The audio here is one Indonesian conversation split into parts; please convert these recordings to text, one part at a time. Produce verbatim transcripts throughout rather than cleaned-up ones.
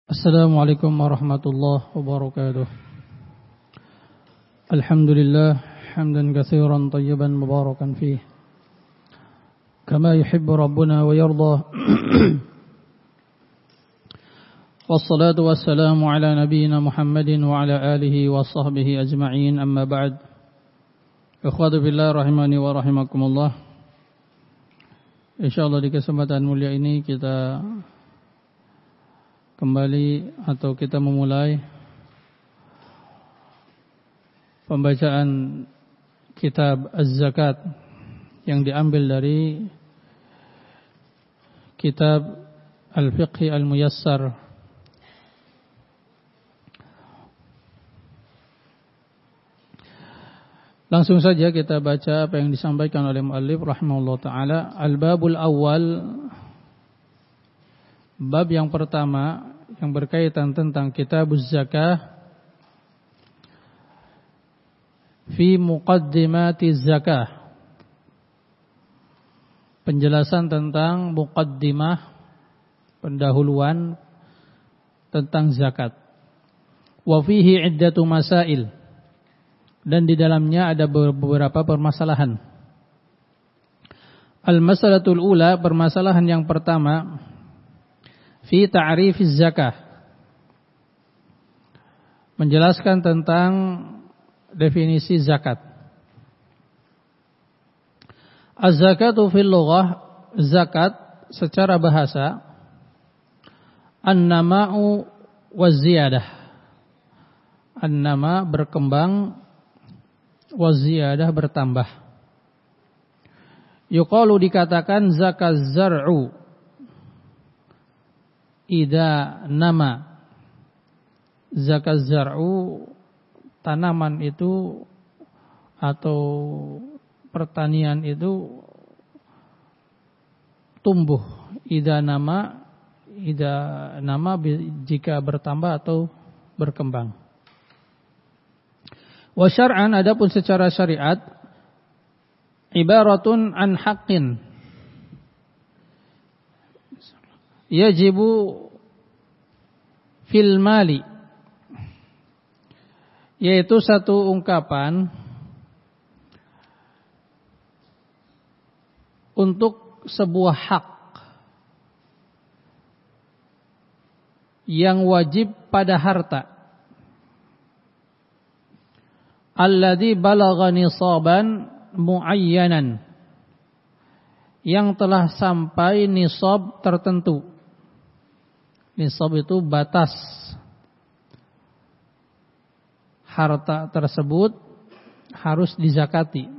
Assalamualaikum warahmatullahi wabarakatuh. Alhamdulillah hamdan katsiran tayyiban mubarakan fih kama yuhibbu rabbuna wa yarda. Wassalatu wassalamu ala nabiyyina Muhammadin wa ala alihi wa sahbihi ajma'in, amma ba'd. Ikhwatu fillah rahimani wa rahimakumullah. Insyaallah di kesempatan mulia ini kita kembali atau kita memulai pembacaan kitab Az-Zakat yang diambil dari kitab Al-Fiqh Al-Muyassar Langsung saja kita baca apa yang disampaikan oleh muallif rahimahullah ta'ala. Al-babul awal, bab yang pertama yang berkaitan tentang kitabuz zakah, fi muqaddimatiz zakah, penjelasan tentang muqaddimah, pendahuluan tentang zakat. Wa fihi iddatu masail, dan di dalamnya ada beberapa permasalahan. Al-masalatul ula, permasalahan yang pertama, fi ta'rifiz zakah, menjelaskan tentang definisi zakat. Az-zakatu fil lughah, zakat secara bahasa, an-nama'u waz-ziyadah. An-nama berkembang, waz-ziyadah bertambah. Yuqalu dikatakan zakat zar'u Ida nama, zakat zar'u tanaman itu atau pertanian itu tumbuh. Ida nama, ida nama jika bertambah atau berkembang. Wa syar'an, adapun secara syariat, ibaratun an haqqin yajibu fil mali, yaitu satu ungkapan untuk sebuah hak yang wajib pada harta, alladzi balagha nisaban muayyanan, yang telah sampai nisab tertentu. Nisab itu batas harta tersebut harus dizakati.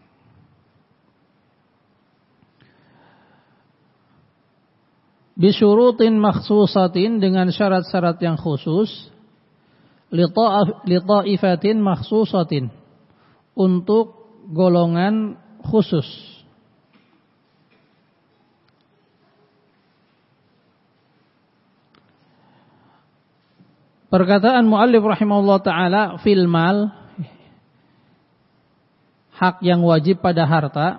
Bisyurutin makhsusatin, dengan syarat-syarat yang khusus. Litaifatin makhsusatin, untuk golongan khusus. Perkataan muallif rahimahullah ta'ala, fil mal, hak yang wajib pada harta,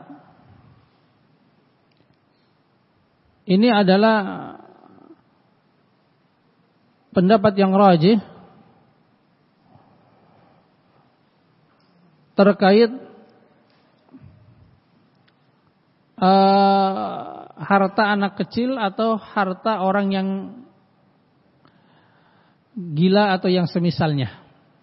ini adalah pendapat yang rajih terkait uh, harta anak kecil atau harta orang yang gila atau yang semisalnya.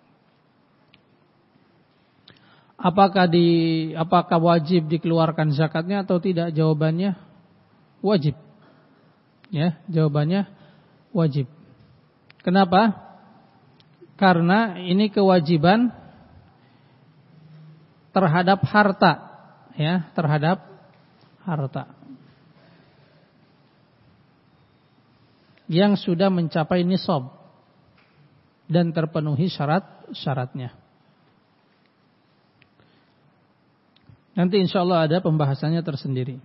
Apakah di apakah wajib dikeluarkan zakatnya atau tidak? Jawabannya wajib. Ya, jawabannya wajib. Kenapa? Karena ini kewajiban terhadap harta, ya, terhadap harta yang sudah mencapai nisab dan terpenuhi syarat-syaratnya. Nanti insyaallah ada pembahasannya tersendiri.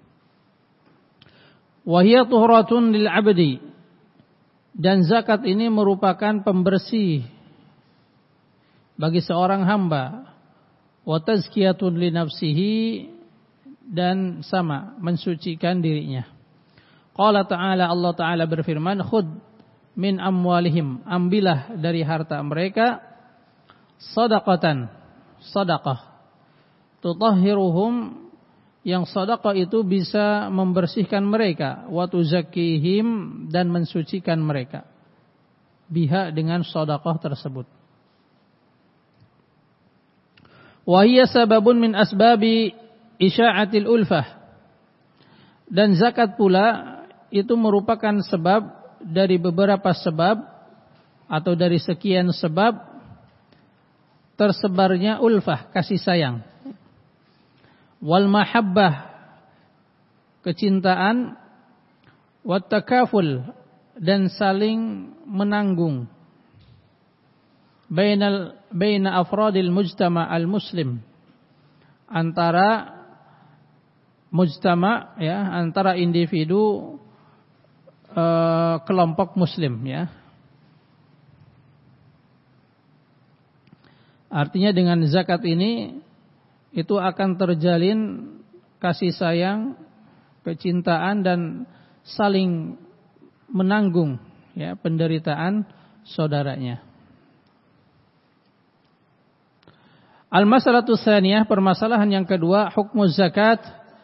Wa hiya tuhratun lil 'abdi, dan zakat ini merupakan pembersih bagi seorang hamba. Wa tazkiyatun li nafsihi, dan sama mensucikan dirinya. Qala ta'ala, Allah Ta'ala berfirman, khud min amwalihim, ambillah dari harta mereka shadaqatan, sedekah, tutahhiruhum, yang sedekah itu bisa membersihkan mereka, wa tuzakkihim, dan mensucikan mereka, biha, dengan sedekah tersebut. Wa hiya sababun min asbabi isya'atil ulfah, dan zakat pula itu merupakan sebab dari beberapa sebab atau dari sekian sebab tersebarnya ulfah, kasih sayang, wal mahabbah, kecintaan, wat takaful, dan saling menanggung, bainal baina afradil mujtama al muslim, antara mujtama, ya, antara individu uh, kelompok muslim, ya. Artinya dengan zakat ini itu akan terjalin kasih sayang, kecintaan, dan saling menanggung, ya, penderitaan saudaranya. Al-masalatu tsaniyah, permasalahan yang kedua, hukmu zakat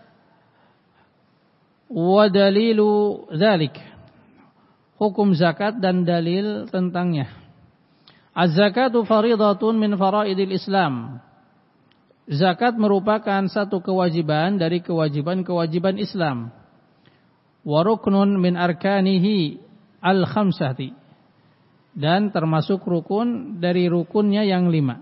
wa dalilu dzalik, hukum zakat dan dalil tentangnya. Az-zakatu faridatun min faraidil Islam. Zakat merupakan satu kewajiban dari kewajiban-kewajiban Islam. Wa ruknun min arkanihi al-khamsati, dan termasuk rukun dari rukunnya yang lima.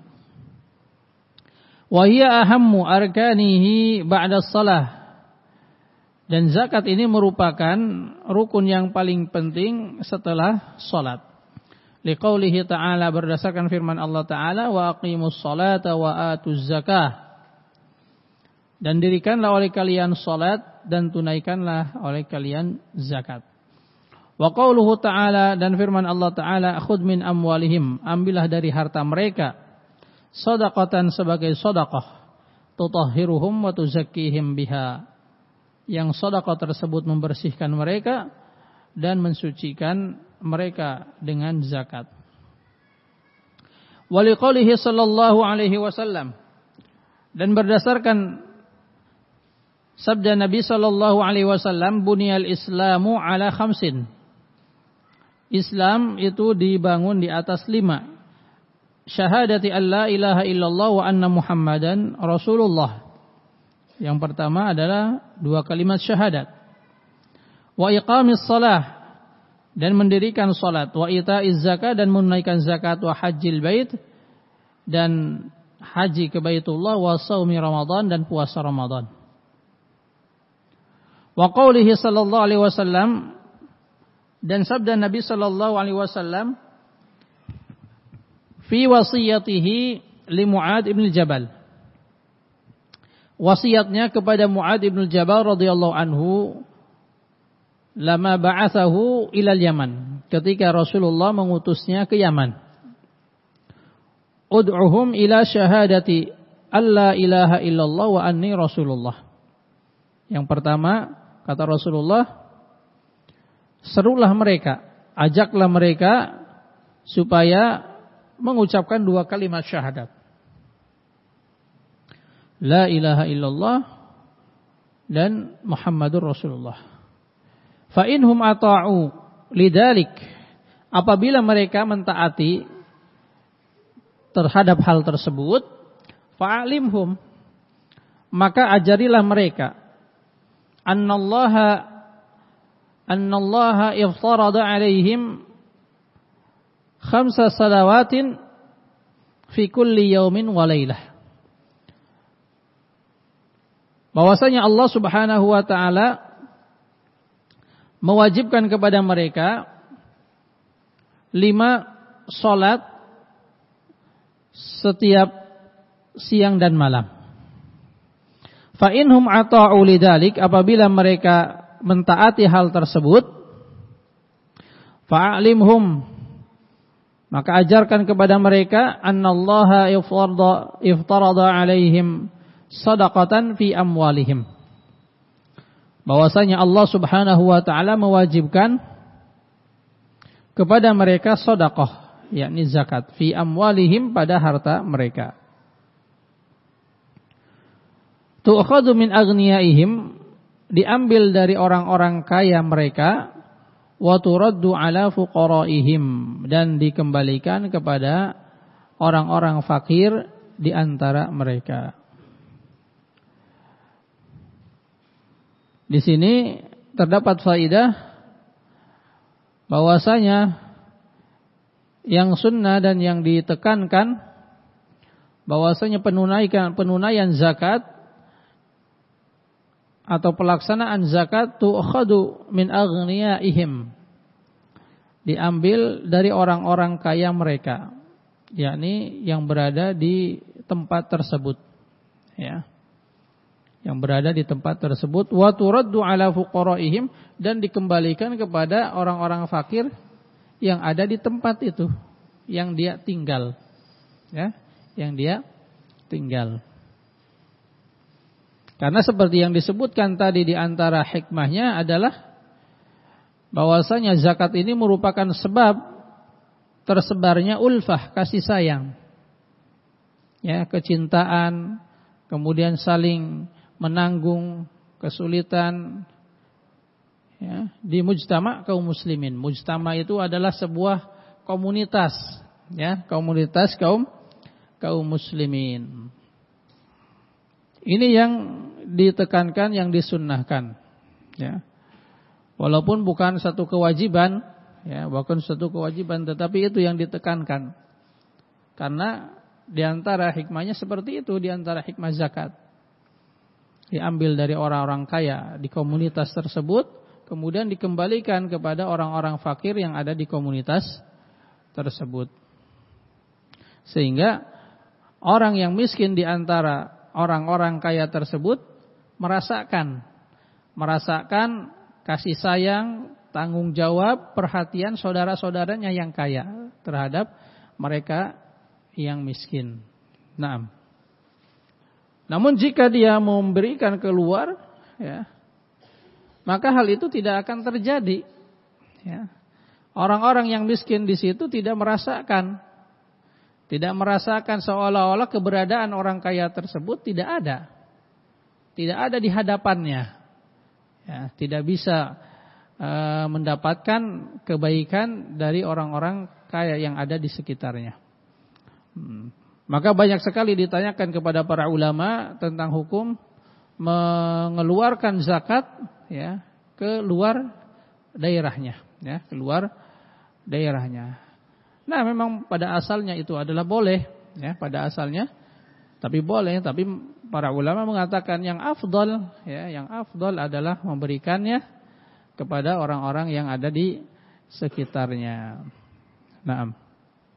Wa hiya ahammu arkanihi ba'da shalah, dan zakat ini merupakan rukun yang paling penting setelah salat. Liqaulihi ta'ala, berdasarkan firman Allah Ta'ala, wa aqimus salata wa atuz zakah, dan dirikanlah oleh kalian salat dan tunaikanlah oleh kalian zakat. Wa qauluhu ta'ala, dan firman Allah Ta'ala, khudh min amwalihim, ambillah dari harta mereka, shadaqatan, sebagai sedekah, tutahhiruhum wa tuzakkihim biha, yang sedekah tersebut membersihkan mereka dan mensucikan mereka dengan zakat. Wa liqaulihi sallallahu alaihi wasallam, dan berdasarkan sabda Nabi sallallahu alaihi wasallam, buniyal islamu ala khamsin, Islam itu dibangun di atas lima. Syahadati an la ilaha illallah wa anna muhammadan rasulullah. Yang pertama adalah dua kalimat syahadat. Wa iqamis salah, dan mendirikan salat. Wa ita'iz zakat, dan menunaikan zakat. Wa hajjil bait, dan haji ke Baitullah. Wa shaumi Ramadan, dan puasa Ramadan. Wa qaulihi sallallahu alaihi wasallam, dan sabda Nabi sallallahu alaihi wasallam fi wasiyatihi li Mu'adz ibn Jabal, wasiatnya kepada Mu'adz ibn Jabal radhiyallahu anhu, lama ba'athahu ilal Yaman, ketika Rasulullah mengutusnya ke Yaman. Ud'uhum ila syahadati alla ilaha illallah wa anni rasulullah. Yang pertama, kata Rasulullah, serulah mereka, ajaklah mereka supaya mengucapkan dua kalimat syahadat, la ilaha illallah dan Muhammadur Rasulullah. Fa inhum ata'u lidzalik, apabila mereka mentaati terhadap hal tersebut, fa'alimhum, maka ajarilah mereka, annallaha annallaha iftarada alaihim khamsa salawatin fi kulli yaumin wa lailah, bahwasanya Allah Subhanahu wa taala mewajibkan kepada mereka lima salat setiap siang dan malam. Fa inhum ata'u lidzalik, apabila mereka mentaati hal tersebut, fa'alimhum, maka ajarkan kepada mereka, annallaha iftarada alaihim sadaqatan fi amwalihim, bahwasanya Allah Subhanahu wa taala mewajibkan kepada mereka sedekah, yakni zakat, fi amwalihim, pada harta mereka. Tu'khadhu min aghniyaihim, diambil dari orang-orang kaya mereka, wa turaddu ala fuqaraihim, dan dikembalikan kepada orang-orang fakir di antara mereka. Di sini terdapat faidah bahwasanya yang sunnah dan yang ditekankan bahwasanya penunaikan penunaian zakat atau pelaksanaan zakat tu'khadu min aghniyaihim, diambil dari orang-orang kaya mereka, yakni yang berada di tempat tersebut, ya. Yang berada di tempat tersebut, wa turaddu ala fuqaraihim, dan dikembalikan kepada orang-orang fakir yang ada di tempat itu, yang dia tinggal, ya, yang dia tinggal. Karena seperti yang disebutkan tadi, di antara hikmahnya adalah bahwasanya zakat ini merupakan sebab tersebarnya ulfah, kasih sayang, ya, kecintaan, kemudian saling menanggung kesulitan, ya, di mujtama kaum muslimin. Mujtama itu adalah sebuah komunitas, ya, komunitas kaum kaum muslimin. Ini yang ditekankan, yang disunnahkan, ya. Walaupun bukan satu kewajiban, ya, bukan satu kewajiban, tetapi itu yang ditekankan. Karena di antara hikmahnya seperti itu, di antara hikmah zakat, diambil dari orang-orang kaya di komunitas tersebut, kemudian dikembalikan kepada orang-orang fakir yang ada di komunitas tersebut. Sehingga orang yang miskin di antara orang-orang kaya tersebut merasakan merasakan kasih sayang, tanggung jawab, perhatian saudara-saudaranya yang kaya terhadap mereka yang miskin. Naam. Namun jika dia memberikan keluar, ya, maka hal itu tidak akan terjadi, ya. Orang-orang yang miskin di situ tidak merasakan, tidak merasakan seolah-olah keberadaan orang kaya tersebut tidak ada, tidak ada di hadapannya, ya, tidak bisa uh, mendapatkan kebaikan dari orang-orang kaya yang ada di sekitarnya. Hmm. Maka banyak sekali ditanyakan kepada para ulama tentang hukum mengeluarkan zakat, ya, ke luar daerahnya, ya, keluar daerahnya. Nah, memang pada asalnya itu adalah boleh, ya, pada asalnya, tapi boleh, tapi para ulama mengatakan yang afdal, ya, yang afdal adalah memberikannya kepada orang-orang yang ada di sekitarnya. Naam.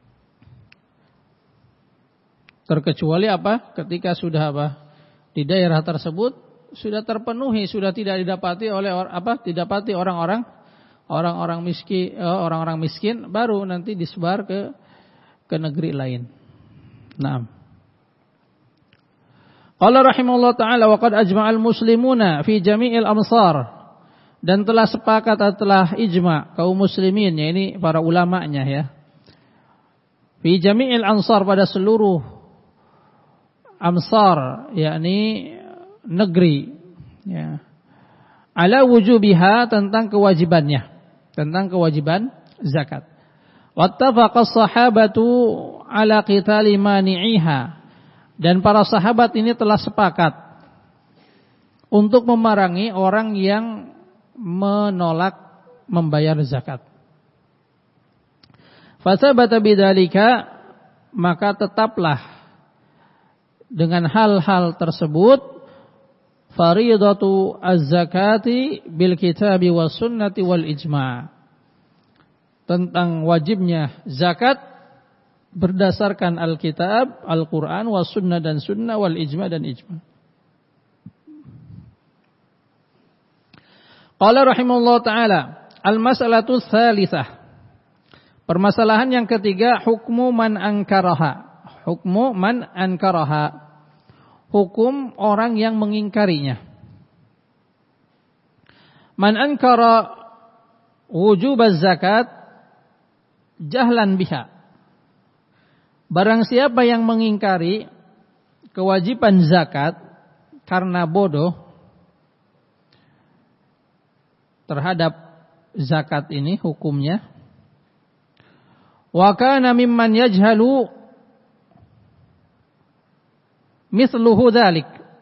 Terkecuali apa? Ketika sudah apa? Di daerah tersebut sudah terpenuhi, sudah tidak didapati oleh apa? Didapati orang-orang orang-orang miskin, orang-orang miskin, baru nanti disebar ke ke negeri lain. Naam. Qala rahimahullah taala wa qad ajma'al muslimuna fi jami'il amsar, dan telah sepakat, telah ijma kaum muslimin, ya, ini para ulamanya, ya, fi jami'il ansar, pada seluruh amsar, yakni negeri, ya, ala wujubiha, tentang kewajibannya, tentang kewajiban zakat. Wattafaqa as-sahabatu ala qitali mani'iha, dan para sahabat ini telah sepakat untuk memerangi orang yang menolak membayar zakat. Fasabata bidzalika, maka tetaplah dengan hal-hal tersebut faridatu az-zakati bil kitabi was sunnati wal ijma', tentang wajibnya zakat berdasarkan Alkitab, Al-Quran, was sunnah, dan sunnah, wal ijma', dan ijma'. Qala rahimahullah ta'ala al-mas'alatu tsalitsah, permasalahan yang ketiga, hukmu man ankaraha, hukmu man ankaraha, hukum orang yang mengingkarinya. Man ankara wujub az-zakat jahlan biha. Barang siapa yang mengingkari kewajiban zakat karena bodoh terhadap zakat ini hukumnya, wa kana mimman yajhalu mithluhu dzalik,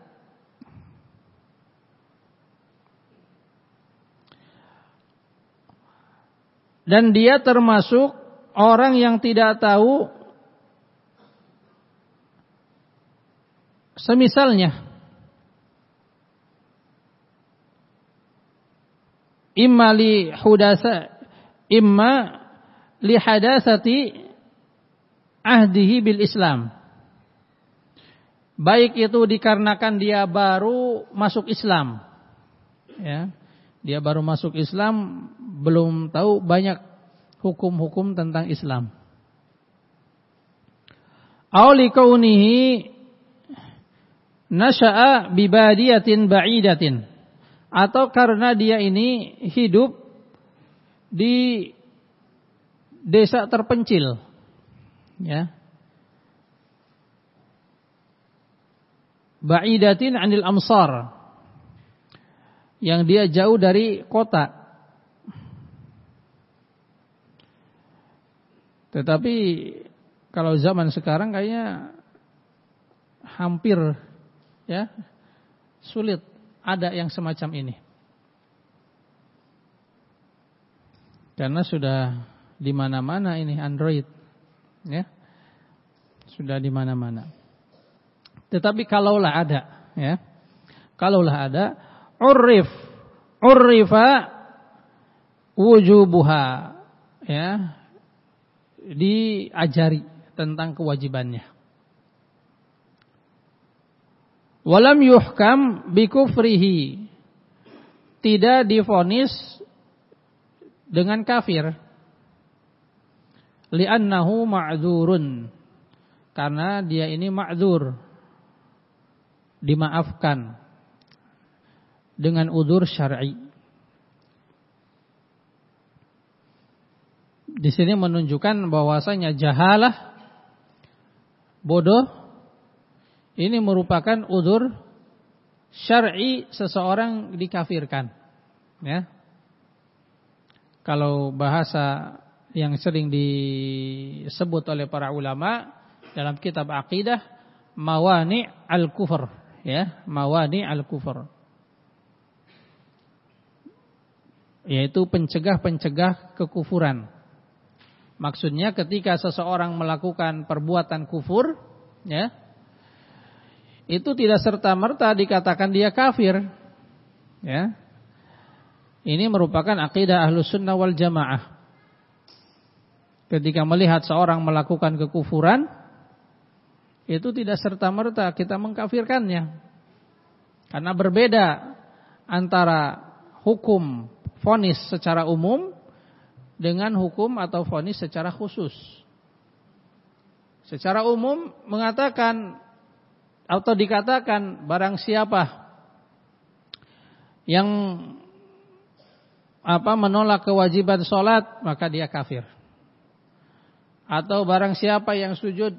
dan dia termasuk orang yang tidak tahu semisalnya, imma li hudasa imma li hadasati ahdihi bil Islam, baik itu dikarenakan dia baru masuk Islam, ya, dia baru masuk Islam, belum tahu banyak hukum-hukum tentang Islam, aw li kaunihi nasha'a bi badiyatin ba'idatin, atau karena dia ini hidup di desa terpencil, ya, ba'idatin 'anil amsar, yang dia jauh dari kota. Tetapi kalau zaman sekarang kayaknya hampir, ya, sulit ada yang semacam ini. Karena sudah di mana-mana ini Android, ya. Sudah di mana-mana. Tetapi kalaulah ada, ya. Kalaulah ada, urrif, urrifa wujubuha, ya. Diajari tentang kewajibannya. Walam yuhkam bikufrihi, tidak divonis dengan kafir. Li'annahu ma'dzurun, karena dia ini ma'dzur, dimaafkan dengan udzur syar'i. Di sini menunjukkan bahwasanya jahalah, bodoh, ini merupakan udzur syar'i seseorang dikafirkan, ya. Kalau bahasa yang sering disebut oleh para ulama dalam kitab akidah, mawani al-kufr, ya, mawani al-kufr, yaitu pencegah-pencegah kekufuran. Maksudnya ketika seseorang melakukan perbuatan kufur, ya, itu tidak serta-merta dikatakan dia kafir, ya. Ini merupakan akidah Ahlus Sunnah wal Jamaah. Ketika melihat seorang melakukan kekufuran, itu tidak serta-merta kita mengkafirkannya. Karena berbeda antara hukum vonis secara umum dengan hukum atau vonis secara khusus. Secara umum mengatakan atau dikatakan barang siapa yang apa menolak kewajiban sholat, maka dia kafir. Atau barang siapa yang sujud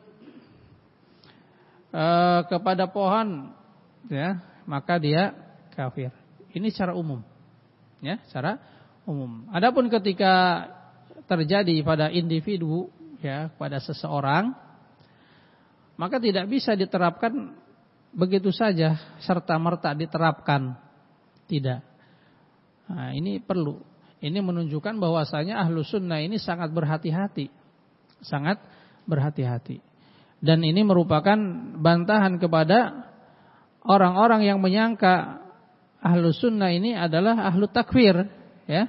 uh, kepada pohon, ya, maka dia kafir. Ini secara umum, ya, secara umum. Adapun ketika terjadi pada individu, ya, pada seseorang, maka tidak bisa diterapkan begitu saja serta-merta diterapkan, tidak. Nah, ini perlu. Ini menunjukkan bahwasanya Ahlus Sunnah ini sangat berhati-hati, sangat berhati-hati. Dan ini merupakan bantahan kepada orang-orang yang menyangka Ahlus Sunnah ini adalah ahlu takfir, ya,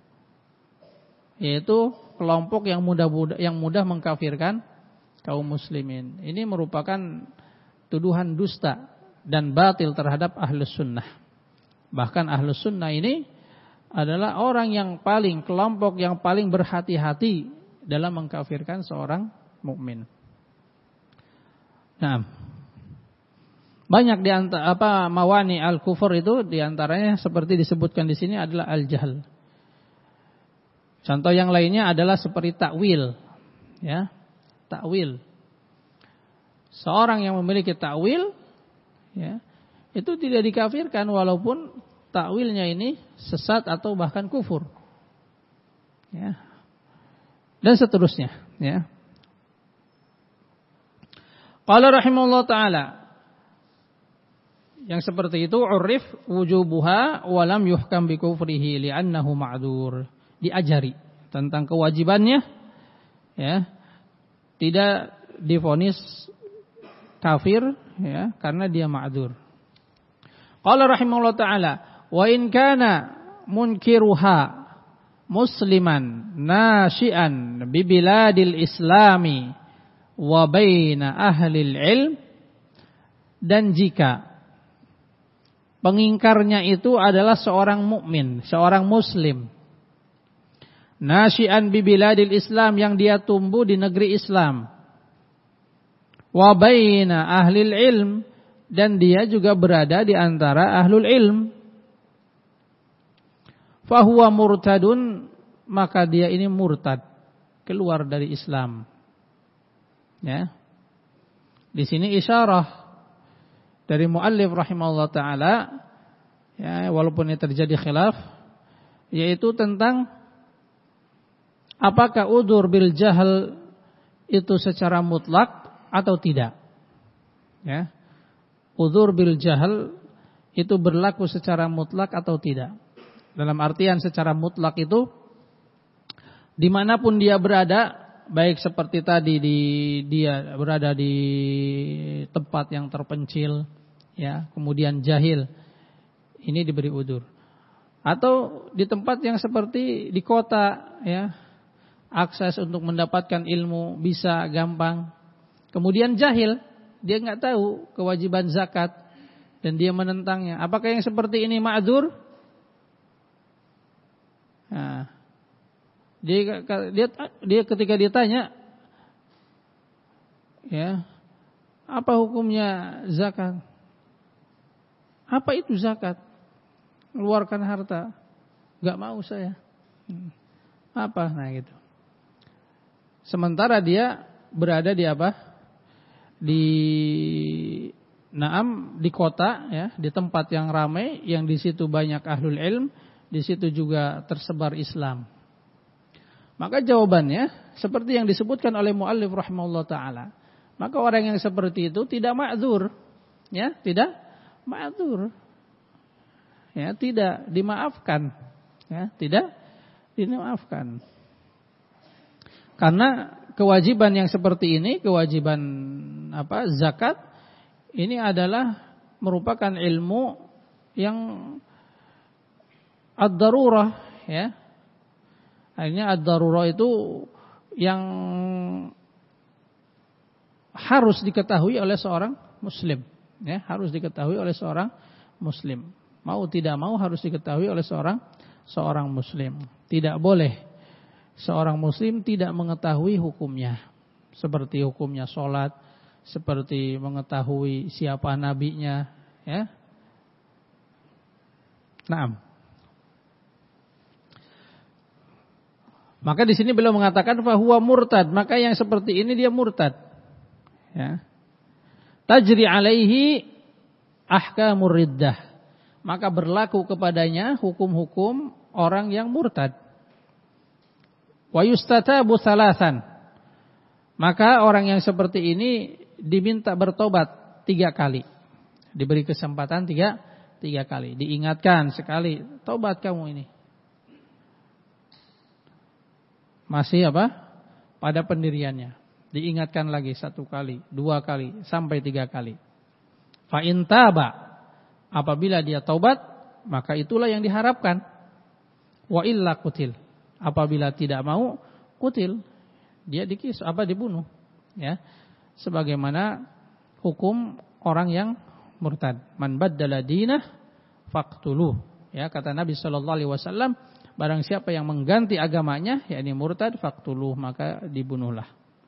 yaitu kelompok yang mudah yang mudah mengkafirkan kaum muslimin. Ini merupakan tuduhan dusta dan batil terhadap Ahlus Sunnah. Bahkan Ahlus Sunnah ini adalah orang yang paling, kelompok yang paling berhati-hati dalam mengkafirkan seorang mukmin. Nah, banyak di antara apa mawani al-kufur itu, di antaranya seperti disebutkan di sini adalah al-jahl. Contoh yang lainnya adalah seperti takwil, ya, takwil. Seorang yang memiliki takwil, ya, itu tidak dikafirkan walaupun takwilnya ini sesat atau bahkan kufur, ya, dan seterusnya, ya. Qala rahimahullah ta'ala, yang seperti itu urif wujubuha wa lam yuhkam bi kufrihi li'annahu ma'dzur. Diajari tentang kewajibannya, ya, tidak divonis kafir, ya, karena dia ma'dzur. Qala rahimahullah ta'ala, wa in kana munkiruha musliman nasyi'an bi biladil islami wa baina ahlil ilm, dan jika pengingkarnya itu adalah seorang mukmin, seorang muslim, nasyi'an bi biladil Islam, yang dia tumbuh di negeri Islam, wa baina ahlil ilm, dan dia juga berada di antara ahlul ilm, fahuwa murtadun, maka dia ini murtad, keluar dari Islam. Ya. Di sini isyarah dari muallif rahimahullah taala, ya, walaupun ini terjadi khilaf, yaitu tentang apakah udzur bil jahl itu secara mutlak atau tidak. Ya. Udzur bil jahl itu berlaku secara mutlak atau tidak. Dalam artian secara mutlak itu dimanapun dia berada, baik seperti tadi di dia berada di tempat yang terpencil, ya, kemudian jahil, ini diberi udzur. Atau di tempat yang seperti di kota, ya, akses untuk mendapatkan ilmu bisa gampang. Kemudian jahil, dia nggak tahu kewajiban zakat dan dia menentangnya. Apakah yang seperti ini ma'dzur? Nah, dia, dia dia ketika ditanya, ya, apa hukumnya zakat? Apa itu zakat? Mengeluarkan harta. Gak mau saya. Apa? Nah gitu. Sementara dia berada di apa? Di Naam, di kota, ya, di tempat yang ramai, yang di situ banyak ahlul ilm, di situ juga tersebar Islam. Maka jawabannya seperti yang disebutkan oleh muallif rahimahullah taala. Maka orang yang seperti itu tidak ma'dzur, ya, tidak ma'dzur. Ya, tidak dimaafkan, ya, tidak dimaafkan. Karena kewajiban yang seperti ini, kewajiban apa? Zakat ini adalah merupakan ilmu yang ad-darurah, ya. Akhirnya ad-darurah itu yang harus diketahui oleh seorang muslim, ya, harus diketahui oleh seorang muslim. Mau tidak mau harus diketahui oleh seorang seorang muslim. Tidak boleh seorang muslim tidak mengetahui hukumnya. Seperti hukumnya sholat, seperti mengetahui siapa nabinya, ya. Naam. Maka di sini beliau mengatakan fahuwa murtad, maka yang seperti ini dia murtad. Ya. Tajri alaihi ahkamur riddah. Maka berlaku kepadanya hukum-hukum orang yang murtad. Wa yustatabu thalathan. Maka orang yang seperti ini diminta bertobat tiga kali. Diberi kesempatan tiga, tiga kali. Diingatkan sekali, tobat kamu ini. Masih apa? Pada pendiriannya. Diingatkan lagi satu kali, dua kali, sampai tiga kali. Fa in taba, apabila dia taubat, maka itulah yang diharapkan. Wa illa kutil, apabila tidak mau, kutil, dia dikis, apa dibunuh, ya. Sebagaimana hukum orang yang murtad. Man baddala dinah faqtuluh, ya, kata Nabi sallallahu alaihi wasallam, barang siapa yang mengganti agamanya, yakni murtad, faqtuluh, maka dibunuhlah.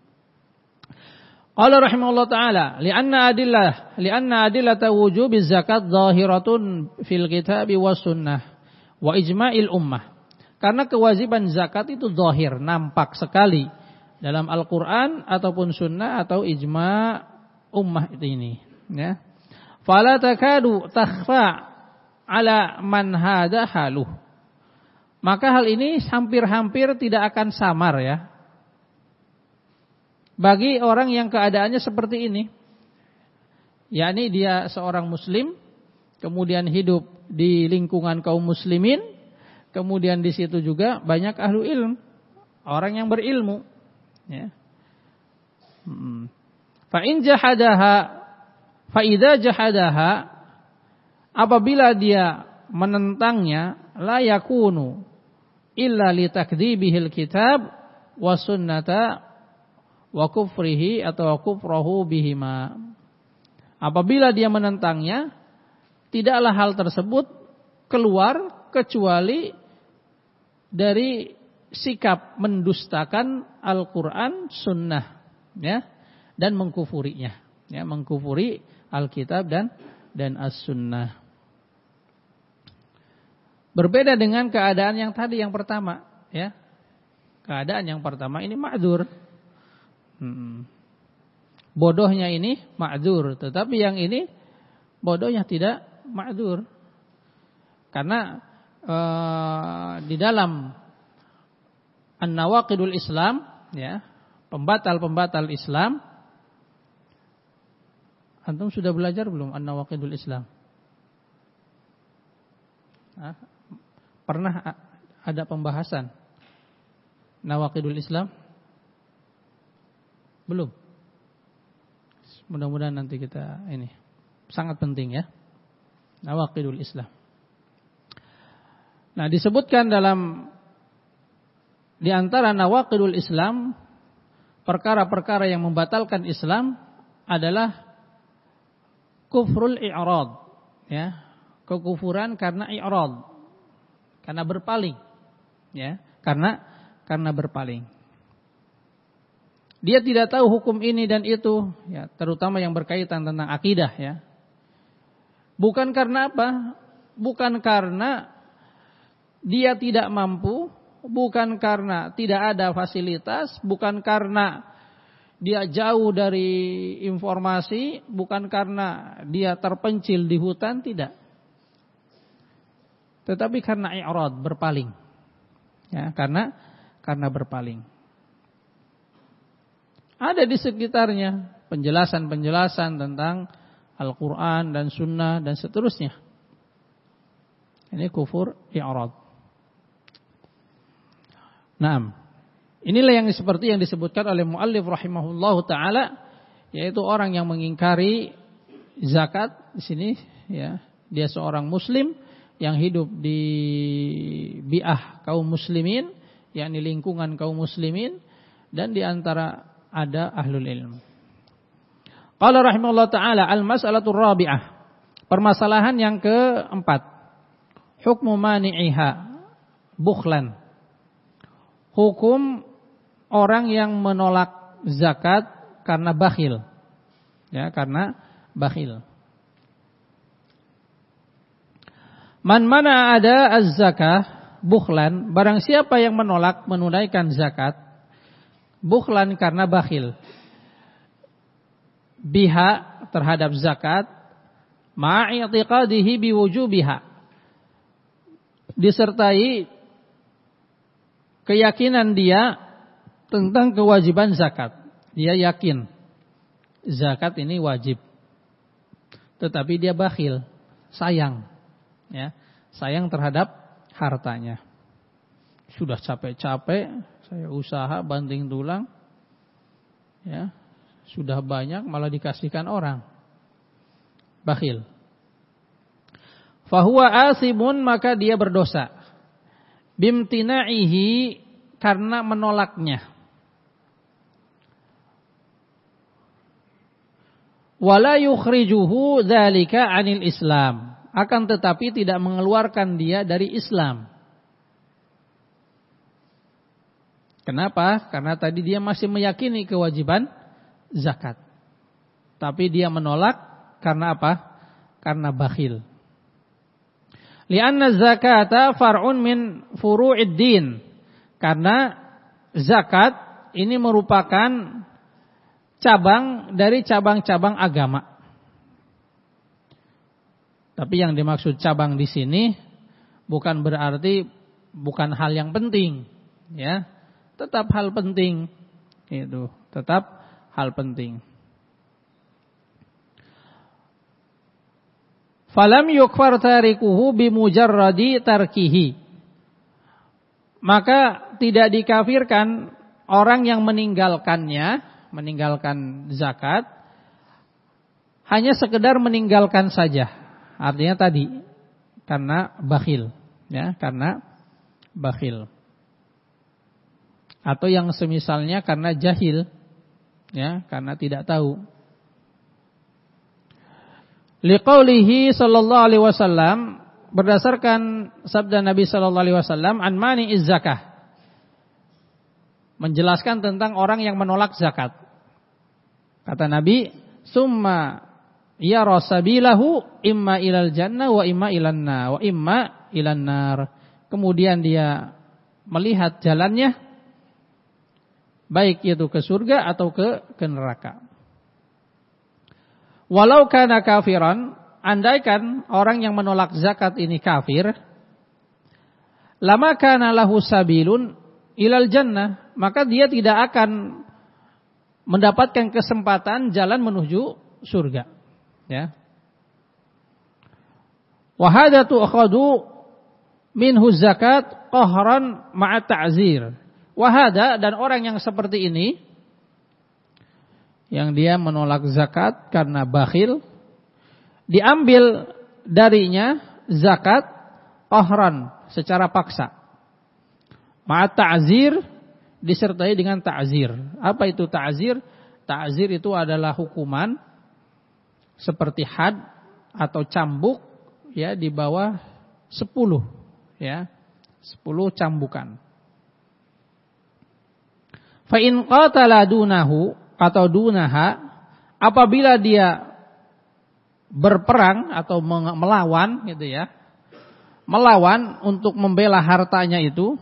Qala rahimahullah taala, li'anna adillah, li'anna adillata wujubiz zakat zahiratun fil kitabi was sunnah wa ijma'il ummah. Karena kewajiban zakat itu zahir, nampak sekali dalam Al-Qur'an ataupun sunnah atau ijma' ummah ini, ya. Fala takadu takhfa ala man hada haluh. Maka hal ini hampir-hampir tidak akan samar, ya, bagi orang yang keadaannya seperti ini. Yakni dia seorang muslim, kemudian hidup di lingkungan kaum muslimin, kemudian di situ juga banyak ahlu ilm, orang yang berilmu, ya. Fa in jahadaha fa idza jahadaha, apabila dia menentangnya, la yakunu illa li takdzibihil kitab wa sunnata wa kufrihi atau kufrahu bihima. Apabila dia menentangnya, tidaklah hal tersebut keluar kecuali dari sikap mendustakan Al-Quran, Sunnah, ya, dan mengkufurinya, ya, mengkufuri Alkitab dan dan As-Sunnah. Berbeda dengan keadaan yang tadi yang pertama, ya, keadaan yang pertama ini ma'dzur, hmm. bodohnya ini ma'dzur, tetapi yang ini bodohnya tidak ma'dzur. Karena ee, di dalam An-Nawaqidul Islam, ya, pembatal-pembatal Islam. Antum sudah belajar belum An-Nawaqidul Islam? Hah? Pernah ada pembahasan Nawaqidul Islam? Belum? Mudah-mudahan nanti kita ini sangat penting, ya, Nawaqidul Islam. Nah, disebutkan dalam di antara nawaqidul Islam, perkara-perkara yang membatalkan Islam adalah kufrul i'rad, ya, kekufuran karena i'rad, karena berpaling, ya, karena karena berpaling. Dia tidak tahu hukum ini dan itu, ya, terutama yang berkaitan tentang akidah, ya. Bukan karena apa? Bukan karena dia tidak mampu, bukan karena tidak ada fasilitas, bukan karena dia jauh dari informasi, bukan karena dia terpencil di hutan, tidak. Tetapi karena i'rad, berpaling. Ya, karena karena berpaling. Ada di sekitarnya penjelasan-penjelasan tentang Al-Quran dan Sunnah dan seterusnya. Ini kufur i'rad. Naam. Inilah yang seperti yang disebutkan oleh muallif rahimahullahu taala, yaitu orang yang mengingkari zakat di sini, ya. Dia seorang muslim yang hidup di bi'ah kaum muslimin, yakni lingkungan kaum muslimin, dan di antara ada ahlul ilm. Qala rahimahullahu taala al-mas'alatur rabi'ah. Permasalahan yang keempat. Hukmu mani'iha bukhlan. Hukum orang yang menolak zakat karena bakhil. Ya, karena bakhil. Man mana ada az-zakah bukhlan, barang siapa yang menolak menunaikan zakat bukhlan karena bakhil. Biha terhadap zakat, ma'i'tiqadihi biwujubiha. Disertai keyakinan dia tentang kewajiban zakat. Dia yakin zakat ini wajib, tetapi dia bakhil, sayang, ya, sayang terhadap hartanya. Sudah capek-capek saya usaha banting tulang, ya, sudah banyak malah dikasihkan orang. Bakhil. Fahuwa asimun, maka dia berdosa. Bimtina'ihi, karena menolaknya. Wala yukhrijuhu dzalika 'anil Islam, akan tetapi tidak mengeluarkan dia dari Islam. Kenapa? Karena tadi dia masih meyakini kewajiban zakat. Tapi dia menolak karena apa? Karena bakhil. Li'anna zakata far'un min furu'id din. Karena zakat ini merupakan cabang dari cabang-cabang agama. Tapi yang dimaksud cabang di sini bukan berarti bukan hal yang penting, ya. Tetap hal penting. Itu, tetap hal penting. Falam yukfar tarikuhu bimujarradi tarkihi. Maka tidak dikafirkan orang yang meninggalkannya, meninggalkan zakat, hanya sekedar meninggalkan saja. Artinya tadi karena bakhil, ya, karena bakhil. Atau yang semisalnya karena jahil, ya, karena tidak tahu. Liqaulihi sallallahu alaihi wasallam, berdasarkan sabda Nabi sallallahu alaihi wasallam, an mani'iz zakah, menjelaskan tentang orang yang menolak zakat. Kata Nabi, summa yara sabilahu imma ilal jannah wa imma ilan nar wa imma ilan nar. Kemudian dia melihat jalannya, baik itu ke surga atau ke, ke neraka. Walau kana kafiran, andaikan orang yang menolak zakat ini kafir, lama kana lahu sabilun ilal jannah, maka dia tidak akan mendapatkan kesempatan jalan menuju surga, ya. Wa hadza tu'khadhu minhu zakat qahran ma'a ta'zir. Wa hadza, dan orang yang seperti ini, yang dia menolak zakat karena bakhil, diambil darinya zakat qahran, secara paksa. Ma'at ta'zir, disertai dengan ta'zir. Apa itu ta'zir? Ta'zir itu adalah hukuman seperti had atau cambuk, ya, di bawah sepuluh, ya, sepuluh cambukan. Fa in qatala dunahu atau dunaha, apabila dia berperang atau melawan, gitu ya, melawan untuk membela hartanya itu,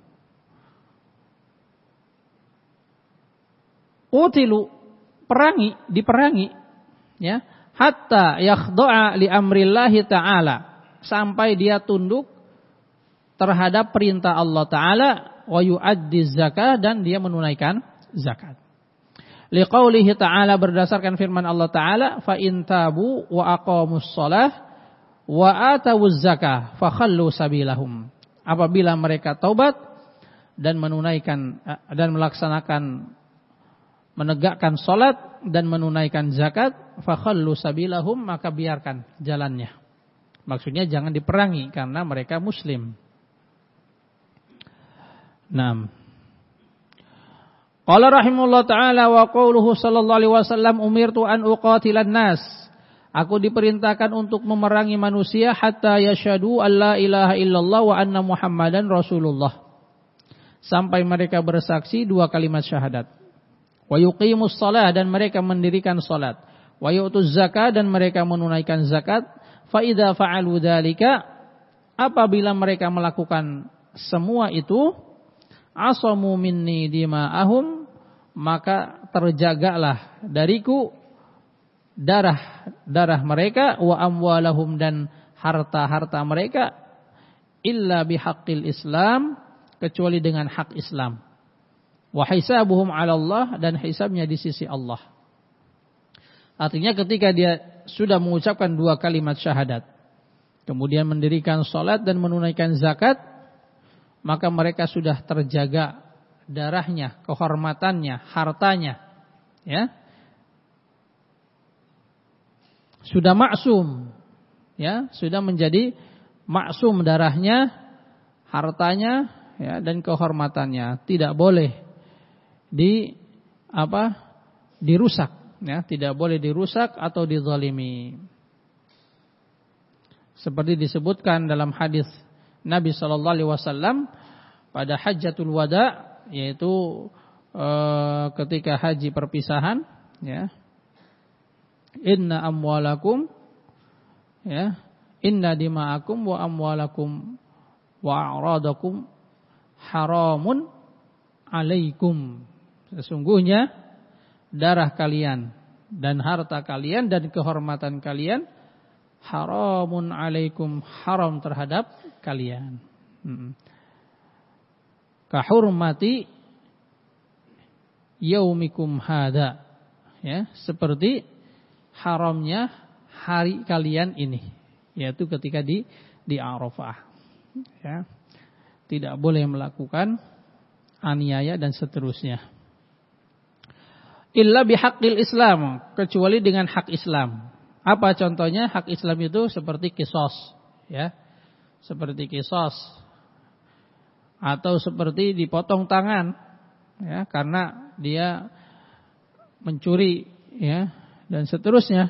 utilu, perangi, diperangi, ya, hatta yakhda'a li amrillahi ta'ala, sampai dia tunduk terhadap perintah Allah Ta'ala, wa yu'addi zakah, dan dia menunaikan zakat. Liqaulihi ta'ala, berdasarkan firman Allah Ta'ala, fa in tabu wa aqamus shalah wa atawuz zakah fakhallu sabilahum. Apabila mereka taubat dan menunaikan dan melaksanakan, menegakkan salat dan menunaikan zakat, fakhallu sabilahum, maka biarkan jalannya. Maksudnya jangan diperangi karena mereka muslim. Naam. Qala rahimahullah ta'ala wa qauluhu sallallahu alaihi wasallam, umirtu an uqatilan nas. Aku diperintahkan untuk memerangi manusia hatta yashhadu alla ilaha illallah wa anna muhammadan rasulullah. Sampai mereka bersaksi dua kalimat syahadat. Wa yuqimus shalah, dan mereka mendirikan salat. Wa yu'tuz zakat, dan mereka menunaikan zakat. Fa idza fa'alu dzalika, apabila mereka melakukan semua itu, asamu minni dima'ahum, maka terjagalah dariku darah darah mereka, wa amwalahum, dan harta-harta mereka, illa bihaqqil Islam, kecuali dengan hak Islam, wa hisabuhum 'ala Allah, dan hisabnya di sisi Allah. Artinya ketika dia sudah mengucapkan dua kalimat syahadat, kemudian mendirikan salat dan menunaikan zakat, maka mereka sudah terjaga darahnya, kehormatannya, hartanya, ya. Sudah maksum, ya, sudah menjadi maksum darahnya, hartanya, ya, dan kehormatannya, tidak boleh di apa? dirusak, ya, tidak boleh dirusak atau dizalimi. Seperti disebutkan dalam hadis Nabi sallallahu alaihi wasallam pada Hajjatul Wada, yaitu e, ketika haji perpisahan, ya. Inna amwalakum, ya, inna dima'akum wa amwalakum wa a'radakum haramun alaikum. Sesungguhnya darah kalian dan harta kalian dan kehormatan kalian haramun alaikum, haram terhadap kalian. Hmm. Kahurmati yaumikum hada, ya, seperti haramnya hari kalian ini, yaitu ketika di di Arafah, ya. Tidak boleh melakukan aniaya dan seterusnya. Illa bihaqqil Islam, kecuali dengan hak Islam. Apa contohnya? Hak Islam itu seperti qisas, ya. Seperti qisas atau seperti dipotong tangan, ya, karena dia mencuri, ya, dan seterusnya.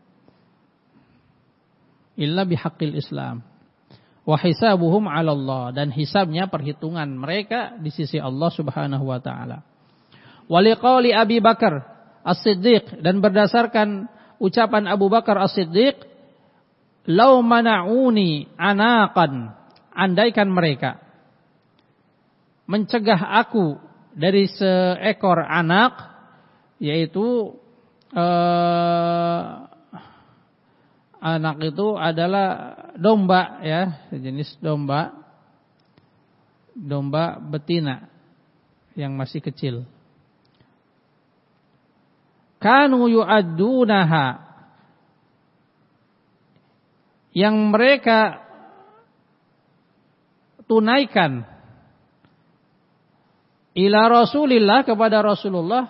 Illa bihaqqil Islam. Wa hisabuhum 'ala Allah, dan hisabnya, perhitungan mereka di sisi Allah Subhanahu wa taala. Wa liqauli Abi Bakar As-Siddiq, dan berdasarkan ucapan Abu Bakar As-Siddiq, lau mana'uni anaqan, andaikan mereka mencegah aku dari seekor anak, yaitu eh, anak itu adalah domba, ya, sejenis domba, domba betina yang masih kecil. Kanu yu'addunaha, yang mereka tunaikan ila Rasulillah, kepada Rasulullah,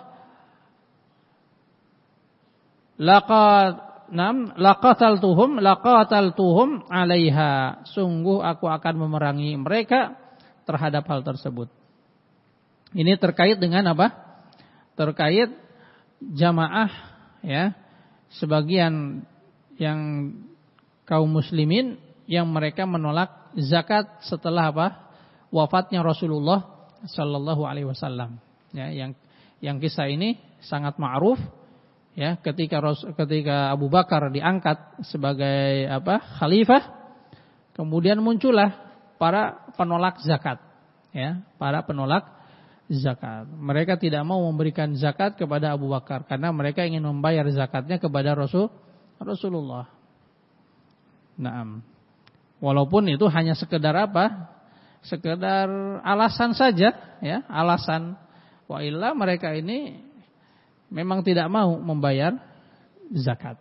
laqad Nam laqataltuhum laqataltuhum 'alaiha, sungguh aku akan memerangi mereka terhadap hal tersebut. Ini terkait dengan apa? Terkait jamaah, ya, sebagian yang kaum muslimin yang mereka menolak zakat setelah apa? Wafatnya Rasulullah sallallahu alaihi wasallam. Ya, yang yang kisah ini sangat ma'ruf. Ya, ketika ketika Abu Bakar diangkat sebagai apa? Khalifah, kemudian muncullah para penolak zakat, ya, para penolak zakat. Mereka tidak mau memberikan zakat kepada Abu Bakar karena mereka ingin membayar zakatnya kepada Rasul Rasulullah. Naam. Walaupun itu hanya sekedar apa? Sekedar alasan saja, ya, alasan. Wa illa mereka ini memang tidak mau membayar zakat.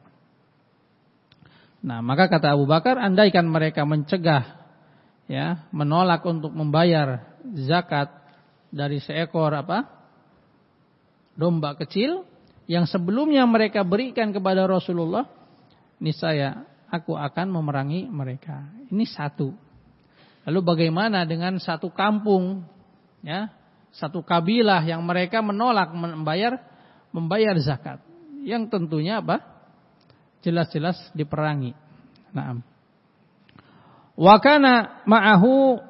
Nah, maka kata Abu Bakar, andaikan mereka mencegah, ya, menolak untuk membayar zakat dari seekor apa? Domba kecil yang sebelumnya mereka berikan kepada Rasulullah, niscaya aku akan memerangi mereka. Ini satu. Lalu bagaimana dengan satu kampung, ya, satu kabilah yang mereka menolak membayar membayar zakat, yang tentunya apa? Jelas-jelas diperangi. Naam. Wa kana ma'ahu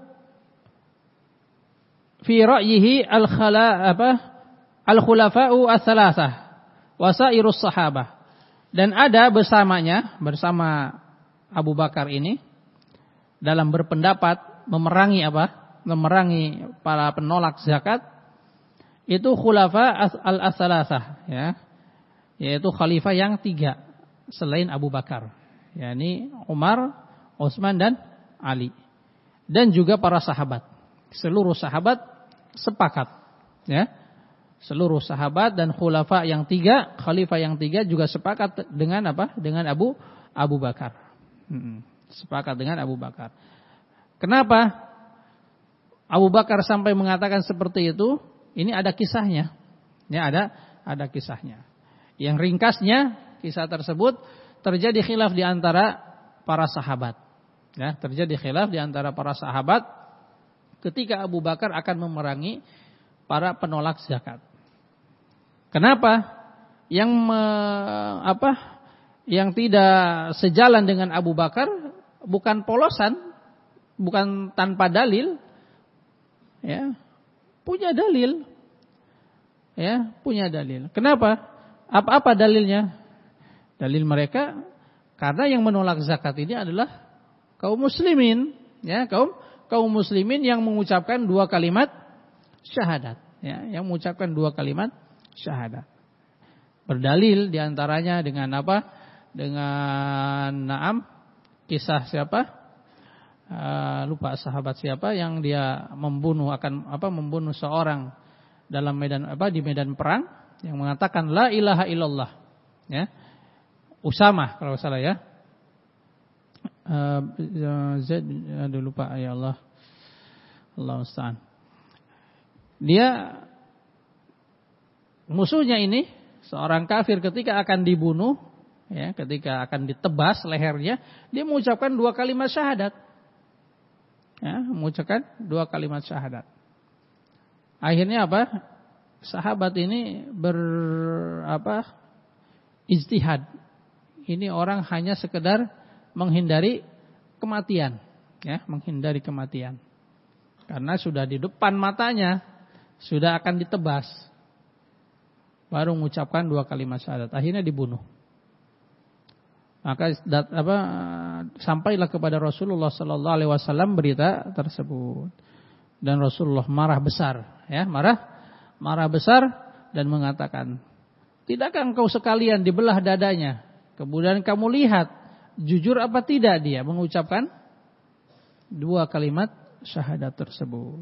fi ra'yihi al-khala apa? Al-khulafa'u ats-tsalatsah wa sairus sahabah. Dan ada bersamanya, bersama Abu Bakar ini dalam berpendapat memerangi apa? Memerangi para penolak zakat, itu khulafa al-tsalatsah, ya, yaitu khalifah yang tiga selain Abu Bakar, yakni Umar, Utsman dan Ali, dan juga para sahabat. Seluruh sahabat sepakat, ya, seluruh sahabat dan khulafa yang tiga, khalifah yang tiga juga sepakat dengan apa? Dengan Abu Abu Bakar. Hmm, sepakat dengan Abu Bakar. Kenapa Abu Bakar sampai mengatakan seperti itu? Ini ada kisahnya. Ya, ada ada kisahnya. Yang ringkasnya, kisah tersebut terjadi khilaf di antara para sahabat. Ya, terjadi khilaf di antara para sahabat ketika Abu Bakar akan memerangi para penolak zakat. Kenapa? Yang me, apa? Yang tidak sejalan dengan Abu Bakar bukan polosan, bukan tanpa dalil, ya, punya dalil, ya, punya dalil. Kenapa? Apa-apa dalilnya? Dalil mereka karena yang menolak zakat ini adalah kaum muslimin, ya, kaum kaum muslimin yang mengucapkan dua kalimat syahadat, ya, yang mengucapkan dua kalimat syahadat. Berdalil diantaranya dengan apa? Dengan na'am kisah siapa? Uh, lupa sahabat siapa yang dia membunuh akan apa membunuh seorang dalam medan apa di medan perang yang mengatakan la ilaha illallah, ya, Usamah kalau salah ya, uh, Zaid, aduh lupa ya Allah, Allah musta'an. Dia musuhnya ini seorang kafir ketika akan dibunuh, ya, ketika akan ditebas lehernya, dia mengucapkan dua kalimat syahadat. Ya, mengucapkan dua kalimat syahadat. Akhirnya apa? Sahabat ini ber apa? Ijtihad. Ini orang hanya sekedar menghindari kematian, ya, menghindari kematian. Karena sudah di depan matanya, sudah akan ditebas. Baru mengucapkan dua kalimat syahadat. Akhirnya dibunuh. Maka dat, apa, sampailah kepada Rasulullah Sallallahu Alaihi Wasallam berita tersebut, dan Rasulullah marah besar, ya, marah, marah besar dan mengatakan, tidakkah engkau sekalian dibelah dadanya, kemudian kamu lihat jujur apa tidak dia mengucapkan dua kalimat syahadat tersebut.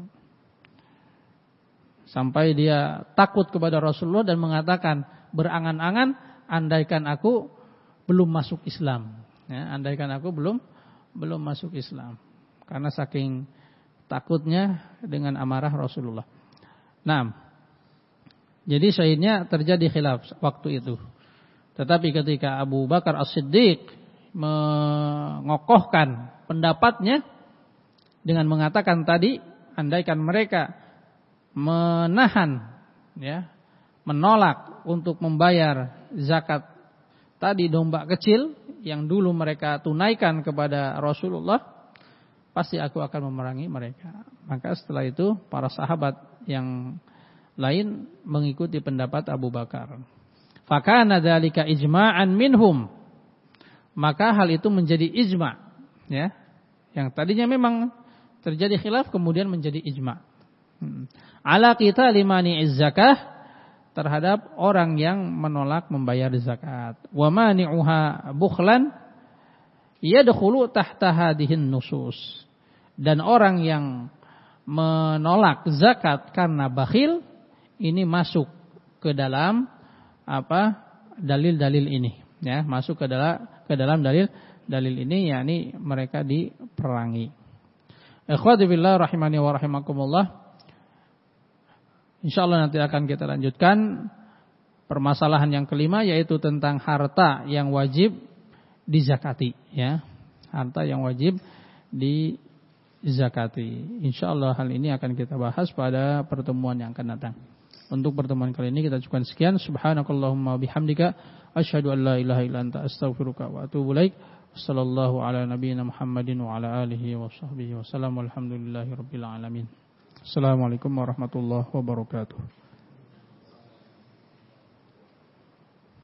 Sampai dia takut kepada Rasulullah dan mengatakan, berangan-angan andaikan aku belum masuk Islam, ya, andaikan aku belum belum masuk Islam, karena saking takutnya dengan amarah Rasulullah. Nah, jadi syahidnya terjadi khilaf waktu itu. Tetapi ketika Abu Bakar As-Siddiq mengokohkan pendapatnya dengan mengatakan tadi, andaikan mereka menahan, ya, menolak untuk membayar zakat tadi domba kecil yang dulu mereka tunaikan kepada Rasulullah, pasti aku akan memerangi mereka. Maka setelah itu para sahabat yang lain mengikuti pendapat Abu Bakar. Fakana dzalika ijma'an minhum. Maka hal itu menjadi ijma', ya. Yang tadinya memang terjadi khilaf kemudian menjadi ijma'. Hmm. Ala kita limani zakah, terhadap orang yang menolak membayar zakat. Wa mani'uha bukhlan yadkhulu tahta hadhihi nusus. Dan orang yang menolak zakat karena bakhil, ini masuk ke dalam apa? Dalil-dalil ini, ya, masuk ke dalam ke dalam dalil dalil ini, yakni mereka diperangi. Ikhwati billah rahimani wa rahimakumullah. Insyaallah nanti akan kita lanjutkan permasalahan yang kelima, yaitu tentang harta yang wajib dizakati, ya. Harta yang wajib dizakati. Insyaallah hal ini akan kita bahas pada pertemuan yang akan datang. Untuk pertemuan kali ini kita cukupkan sekian. Subhanakallahumma bihamdika asyhadu an la ilaha illa anta astaghfiruka wa atubu ilaik. Wassallallahu ala nabiyyina Muhammadin wa ala alihi wa sahbihi wasallam. Walhamdulillahirabbil alamin. Assalamualaikum warahmatullahi wabarakatuh.